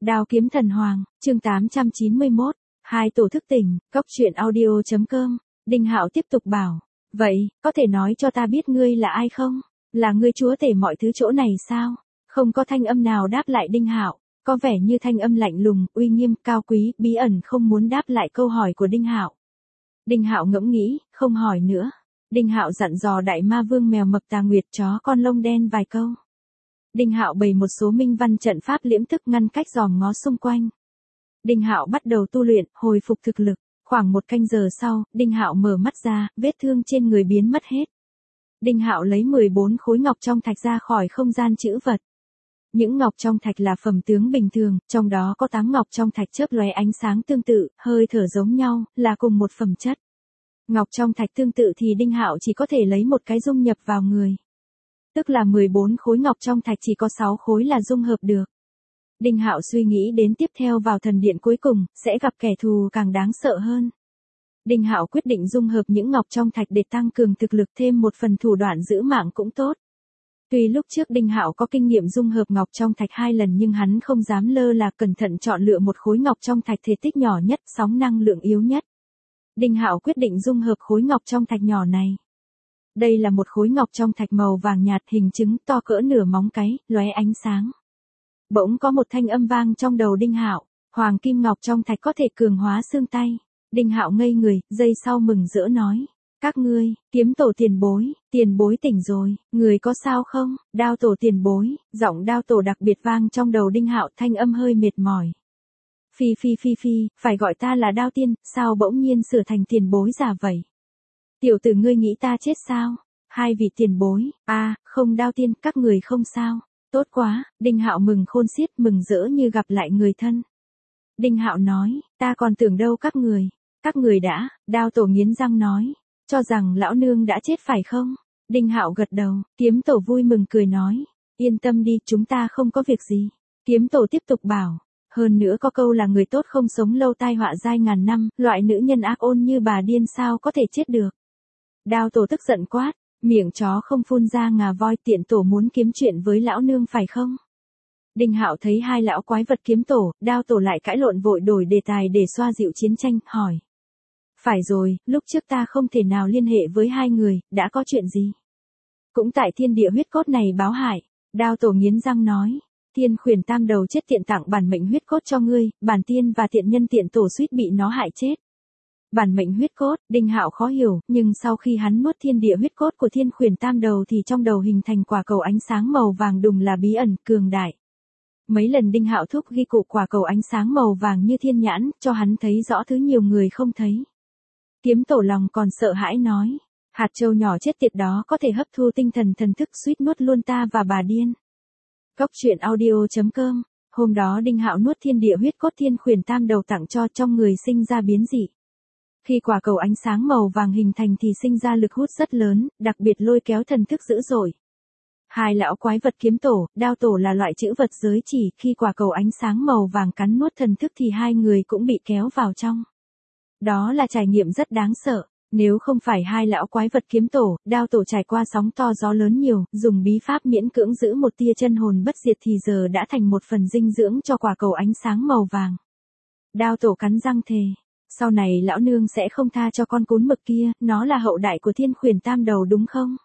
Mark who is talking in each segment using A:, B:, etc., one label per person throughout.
A: Đao kiếm thần hoàng, chương 891, hai tổ thức tỉnh, cốc truyện audio.com, Đinh Hạo tiếp tục bảo, vậy, có thể nói cho ta biết ngươi là ai không? Là ngươi chúa tể mọi thứ chỗ này sao? Không có thanh âm nào đáp lại Đinh Hạo, có vẻ như thanh âm lạnh lùng, uy nghiêm, cao quý, bí ẩn không muốn đáp lại câu hỏi của Đinh Hạo. Đinh Hạo ngẫm nghĩ, không hỏi nữa. Đinh Hạo dặn dò đại ma vương mèo mập Tà Nguyệt chó con lông đen vài câu. Đinh Hạo bày một số minh văn trận pháp liễm thức ngăn cách dòm ngó xung quanh. Đinh Hạo bắt đầu tu luyện, hồi phục thực lực. Khoảng 1 canh giờ sau, Đinh Hạo mở mắt ra, vết thương trên người biến mất hết. Đinh Hạo lấy 14 khối ngọc trong thạch ra khỏi không gian trữ vật. Những ngọc trong thạch là phẩm tướng bình thường, trong đó có 8 ngọc trong thạch chớp lóe ánh sáng tương tự, hơi thở giống nhau, là cùng một phẩm chất. Ngọc trong thạch tương tự thì Đinh Hạo chỉ có thể lấy một cái dung nhập vào người. Tức là 14 khối ngọc trong thạch chỉ có 6 khối là dung hợp được. Đinh Hạo suy nghĩ đến tiếp theo vào thần điện cuối cùng, sẽ gặp kẻ thù càng đáng sợ hơn. Đinh Hạo quyết định dung hợp những ngọc trong thạch để tăng cường thực lực, thêm một phần thủ đoạn giữ mạng cũng tốt. Tuy lúc trước Đinh Hạo có kinh nghiệm dung hợp ngọc trong thạch 2 lần nhưng hắn không dám lơ là, cẩn thận chọn lựa một khối ngọc trong thạch thể tích nhỏ nhất, sóng năng lượng yếu nhất. Đinh Hạo quyết định dung hợp khối ngọc trong thạch nhỏ này. Đây là một khối ngọc trong thạch màu vàng nhạt, hình trứng, to cỡ nửa móng cái, lóe ánh sáng. Bỗng có một thanh âm vang trong đầu Đinh Hạo, hoàng kim ngọc trong thạch có thể cường hóa xương tay. Đinh Hạo ngây người, giây sau mừng rỡ nói, các ngươi, kiếm tổ tiền bối tỉnh rồi, người có sao không? Đao tổ tiền bối, giọng đao tổ đặc biệt vang trong đầu Đinh Hạo, thanh âm hơi mệt mỏi. Phi, phải gọi ta là Đao Tiên, sao bỗng nhiên sửa thành tiền bối già vậy? Tiểu tử ngươi nghĩ ta chết sao? Hai vị tiền bối, không Đao Tiên, các người không sao. Tốt quá, Đinh Hạo mừng khôn xiết, mừng rỡ như gặp lại người thân. Đinh Hạo nói, ta còn tưởng đâu các người đã, Đao tổ nghiến răng nói, cho rằng lão nương đã chết phải không? Đinh Hạo gật đầu, kiếm tổ vui mừng cười nói, yên tâm đi, chúng ta không có việc gì. Kiếm tổ tiếp tục bảo, hơn nữa có câu là người tốt không sống lâu tai họa dai ngàn năm, loại nữ nhân ác ôn như bà điên sao có thể chết được. Đao tổ tức giận quát, miệng chó không phun ra ngà voi, tiện tổ muốn kiếm chuyện với lão nương phải không? Đinh Hạo thấy hai lão quái vật kiếm tổ, đao tổ lại cãi lộn, vội đổi đề tài để xoa dịu chiến tranh, hỏi. Phải rồi, lúc trước ta không thể nào liên hệ với hai người, đã có chuyện gì? Cũng tại thiên địa huyết cốt này báo hại, đao tổ nghiến răng nói. Thiên khuyển tam đầu chết tiện tặng bản mệnh huyết cốt cho ngươi, bản tiên và tiện nhân tiện tổ suýt bị nó hại chết. Bản mệnh huyết cốt, Đinh Hạo khó hiểu, nhưng sau khi hắn nuốt thiên địa huyết cốt của thiên khuyển tam đầu thì trong đầu hình thành quả cầu ánh sáng màu vàng đùng là bí ẩn, cường đại. Mấy lần Đinh Hạo thúc ghi cụ quả cầu ánh sáng màu vàng như thiên nhãn, cho hắn thấy rõ thứ nhiều người không thấy. Kiếm tổ lòng còn sợ hãi nói, hạt châu nhỏ chết tiệt đó có thể hấp thu tinh thần thần thức, suýt nuốt luôn ta và bà điên. Cốc truyện audio.com, hôm đó Đinh Hạo nuốt thiên địa huyết cốt thiên khuyển tam đầu tặng cho, trong người sinh ra biến dị. Khi quả cầu ánh sáng màu vàng hình thành thì sinh ra lực hút rất lớn, đặc biệt lôi kéo thần thức dữ dội. Hai lão quái vật kiếm tổ, đao tổ là loại chữ vật giới chỉ, khi quả cầu ánh sáng màu vàng cắn nuốt thần thức thì hai người cũng bị kéo vào trong. Đó là trải nghiệm rất đáng sợ, nếu không phải hai lão quái vật kiếm tổ, đao tổ trải qua sóng to gió lớn nhiều, dùng bí pháp miễn cưỡng giữ một tia chân hồn bất diệt thì giờ đã thành một phần dinh dưỡng cho quả cầu ánh sáng màu vàng. Đao tổ cắn răng thề, sau này lão nương sẽ không tha cho con cún mực kia, nó là hậu đại của thiên khuyển tam đầu đúng không?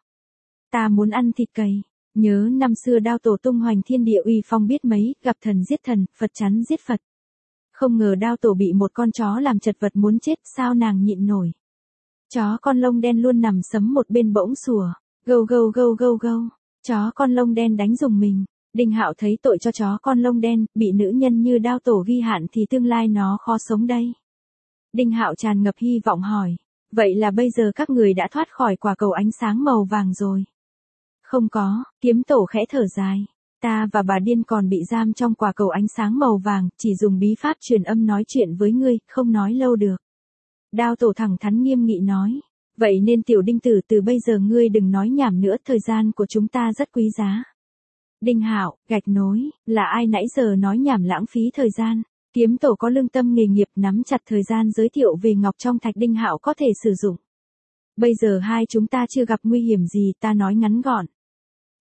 A: Ta muốn ăn thịt cầy. Nhớ năm xưa đao tổ tung hoành thiên địa uy phong biết mấy, gặp thần giết thần, Phật chắn giết Phật. Không ngờ đao tổ bị một con chó làm chật vật muốn chết, sao nàng nhịn nổi. Chó con lông đen luôn nằm sấm một bên bỗng sủa, gâu. Chó con lông đen đánh rùng mình. Đinh Hạo thấy tội cho chó con lông đen, bị nữ nhân như đao tổ ghi hạn thì tương lai nó khó sống đây. Đinh Hạo tràn ngập hy vọng hỏi, vậy là bây giờ các người đã thoát khỏi quả cầu ánh sáng màu vàng rồi? Không có, kiếm tổ khẽ thở dài. Ta và bà điên còn bị giam trong quả cầu ánh sáng màu vàng, chỉ dùng bí pháp truyền âm nói chuyện với ngươi, không nói lâu được. Đao tổ thẳng thắn nghiêm nghị nói. Vậy nên tiểu Đinh tử, từ bây giờ ngươi đừng nói nhảm nữa, thời gian của chúng ta rất quý giá. Đinh Hạo, gạch nối, là ai nãy giờ nói nhảm lãng phí thời gian? Kiếm tổ có lương tâm nghề nghiệp, nắm chặt thời gian giới thiệu về ngọc trong thạch Đinh Hạo có thể sử dụng. Bây giờ hai chúng ta chưa gặp nguy hiểm gì, ta nói ngắn gọn.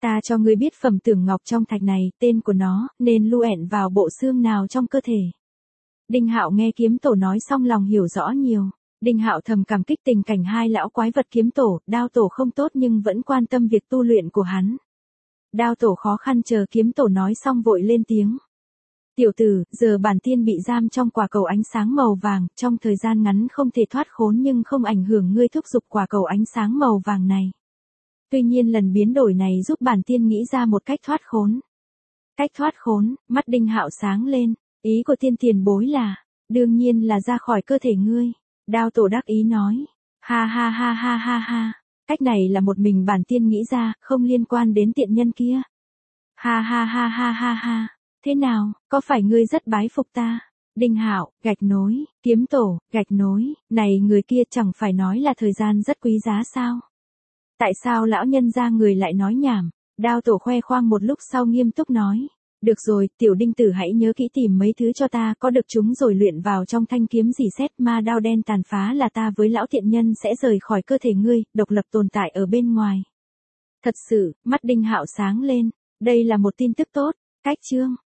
A: Ta cho ngươi biết phẩm tưởng ngọc trong thạch này, tên của nó, nên luẹn vào bộ xương nào trong cơ thể. Đinh Hạo nghe kiếm tổ nói xong lòng hiểu rõ nhiều. Đinh Hạo thầm cảm kích tình cảnh hai lão quái vật kiếm tổ, đao tổ không tốt nhưng vẫn quan tâm việc tu luyện của hắn. Đao tổ khó khăn chờ kiếm tổ nói xong vội lên tiếng. Tiểu tử, giờ bản tiên bị giam trong quả cầu ánh sáng màu vàng, trong thời gian ngắn không thể thoát khốn nhưng không ảnh hưởng ngươi thúc giục quả cầu ánh sáng màu vàng này. Tuy nhiên lần biến đổi này giúp bản tiên nghĩ ra một cách thoát khốn. Cách thoát khốn, mắt Đinh Hạo sáng lên, ý của tiên tiền bối là, đương nhiên là ra khỏi cơ thể ngươi. Đao tổ đắc ý nói, ha ha ha ha ha ha, cách này là một mình bản tiên nghĩ ra, không liên quan đến tiện nhân kia. Ha ha ha ha ha ha, thế nào, có phải ngươi rất bái phục ta? Đinh Hạo, gạch nối, kiếm tổ, gạch nối, này người kia chẳng phải nói là thời gian rất quý giá sao? Tại sao lão nhân gia người lại nói nhảm? Đao tổ khoe khoang một lúc sau nghiêm túc nói. Được rồi, tiểu đinh tử hãy nhớ kỹ tìm mấy thứ cho ta, có được chúng rồi luyện vào trong thanh kiếm dì xét ma đao đen tàn phá là ta với lão thiện nhân sẽ rời khỏi cơ thể ngươi, độc lập tồn tại ở bên ngoài. Thật sự, mắt Đinh Hạo sáng lên, đây là một tin tức tốt, cách chương.